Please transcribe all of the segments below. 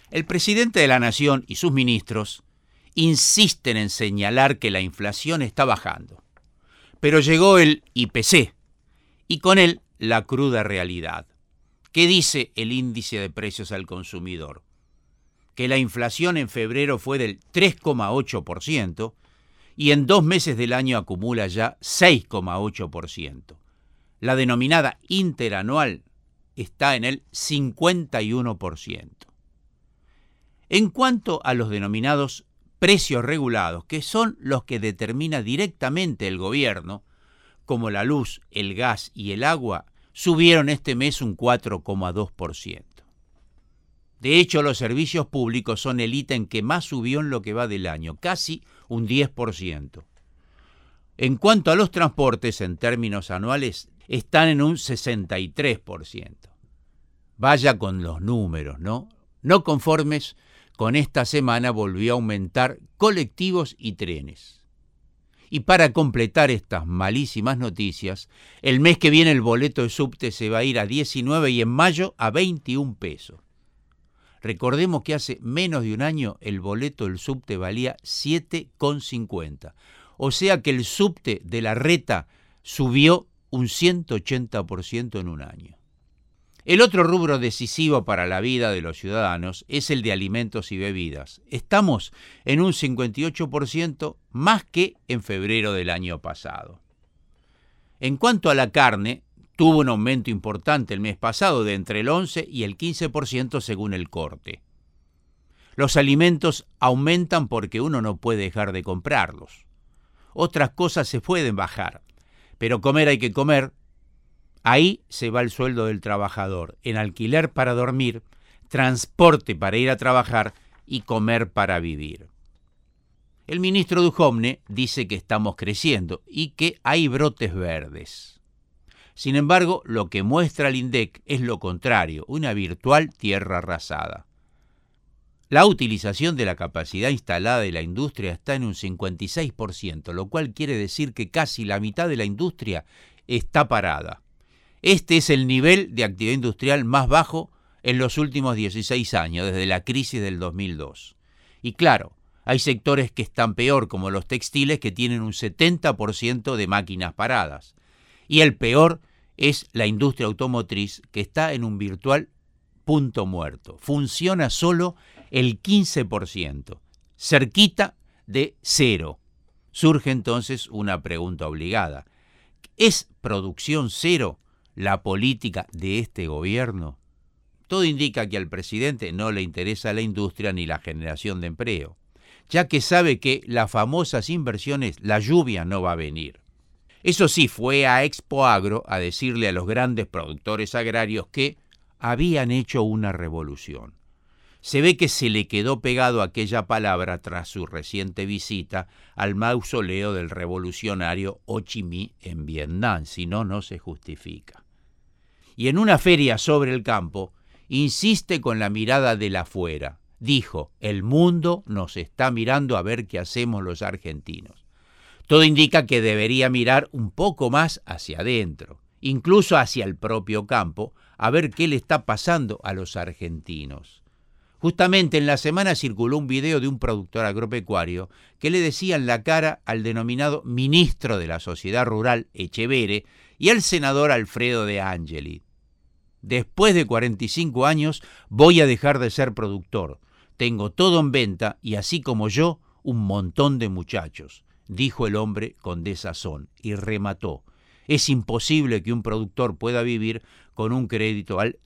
El presidente de la Nación y sus ministros insisten en señalar que la inflación está bajando. Pero llegó el IPC y con él la cruda realidad. ¿Qué dice el índice de precios al consumidor? Que la inflación en febrero fue del 3,8% y en 2 meses del año acumula ya 6,8%. La denominada interanual está en el 51%. En cuanto a los denominados precios regulados, que son los que determina directamente el gobierno, como la luz, el gas y el agua, subieron este mes un 4,2%. De hecho, los servicios públicos son el ítem que más subió en lo que va del año, casi un 10%. En cuanto a los transportes, en términos anuales, están en un 63%. Vaya con los números, ¿no? No conformes, con esta semana volvió a aumentar colectivos y trenes. Y para completar estas malísimas noticias, el mes que viene el boleto de subte se va a ir a 19 y en mayo a 21 pesos. Recordemos que hace menos de un año el boleto del subte valía 7,50. O sea que el subte de la Reta subió un 180% en un año. El otro rubro decisivo para la vida de los ciudadanos es el de alimentos y bebidas. Estamos en un 58% más que en febrero del año pasado. En cuanto a la carne, tuvo un aumento importante el mes pasado de entre el 11 y el 15% según el corte. Los alimentos aumentan porque uno no puede dejar de comprarlos. Otras cosas se pueden bajar, pero comer hay que comer. Ahí se va el sueldo del trabajador, en alquiler para dormir, transporte para ir a trabajar y comer para vivir. El ministro Duhovne dice que estamos creciendo y que hay brotes verdes. Sin embargo, lo que muestra el INDEC es lo contrario, una virtual tierra arrasada. La utilización de la capacidad instalada de la industria está en un 56%, lo cual quiere decir que casi la mitad de la industria está parada. Este es el nivel de actividad industrial más bajo en los últimos 16 años, desde la crisis del 2002. Y claro, hay sectores que están peor, como los textiles, que tienen un 70% de máquinas paradas. Y el peor es la industria automotriz, que está en un virtual punto muerto. Funciona solo el 15%, cerquita de cero. Surge entonces una pregunta obligada. ¿Es producción cero la política de este gobierno? Todo indica que al presidente no le interesa la industria ni la generación de empleo, ya que sabe que las famosas inversiones, la lluvia no va a venir. Eso sí, fue a Expo Agro a decirle a los grandes productores agrarios que habían hecho una revolución. Se ve que se le quedó pegado aquella palabra tras su reciente visita al mausoleo del revolucionario Ho Chi Minh en Vietnam, si no, no se justifica. Y en una feria sobre el campo, insiste con la mirada del afuera. Dijo, el mundo nos está mirando a ver qué hacemos los argentinos. Todo indica que debería mirar un poco más hacia adentro, incluso hacia el propio campo, a ver qué le está pasando a los argentinos. Justamente en la semana circuló un video de un productor agropecuario que le decía en la cara al denominado ministro de la Sociedad Rural, Echevere, y al senador Alfredo de Angeli. Después de 45 años voy a dejar de ser productor. Tengo todo en venta y así como yo, un montón de muchachos, dijo el hombre con desazón y remató. Es imposible que un productor pueda vivir con un crédito al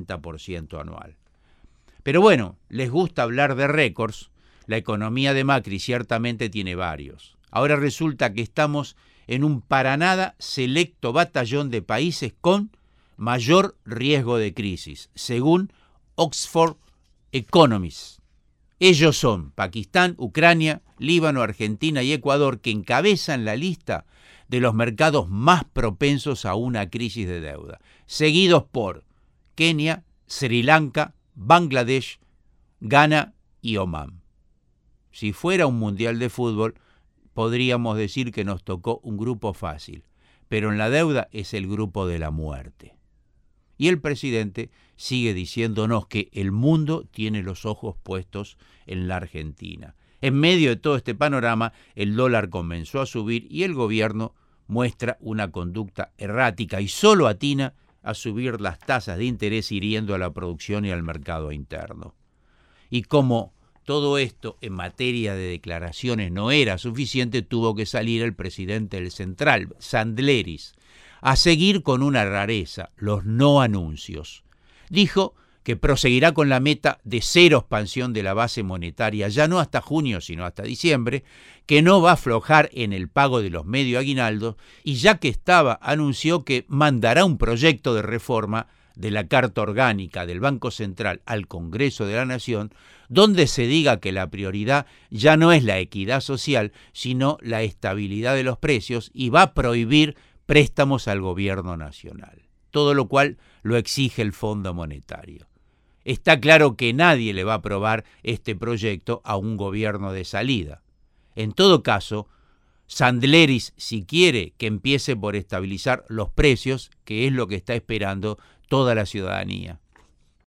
70% anual. Pero bueno, les gusta hablar de récords. La economía de Macri ciertamente tiene varios. Ahora resulta que estamos en un para nada selecto batallón de países con mayor riesgo de crisis, según Oxford Economics. Ellos son Pakistán, Ucrania, Líbano, Argentina y Ecuador, que encabezan la lista de los mercados más propensos a una crisis de deuda, seguidos por Kenia, Sri Lanka, Bangladesh, Ghana y Omán. Si fuera un mundial de fútbol, podríamos decir que nos tocó un grupo fácil, pero en la deuda es el grupo de la muerte. Y el presidente sigue diciéndonos que el mundo tiene los ojos puestos en la Argentina. En medio de todo este panorama, el dólar comenzó a subir y el gobierno muestra una conducta errática y solo atina a subir las tasas de interés hiriendo a la producción y al mercado interno. Y como todo esto en materia de declaraciones no era suficiente, tuvo que salir el presidente del Central, Sandleris, a seguir con una rareza, los no anuncios. Dijo que proseguirá con la meta de cero expansión de la base monetaria, ya no hasta junio, sino hasta diciembre, que no va a aflojar en el pago de los medio aguinaldos, y ya que estaba, anunció que mandará un proyecto de reforma de la Carta Orgánica del Banco Central al Congreso de la Nación, donde se diga que la prioridad ya no es la equidad social, sino la estabilidad de los precios, y va a prohibir préstamos al gobierno nacional, todo lo cual lo exige el Fondo Monetario. Está claro que nadie le va a aprobar este proyecto a un gobierno de salida. En todo caso, Sandleris, si quiere, que empiece por estabilizar los precios, que es lo que está esperando toda la ciudadanía.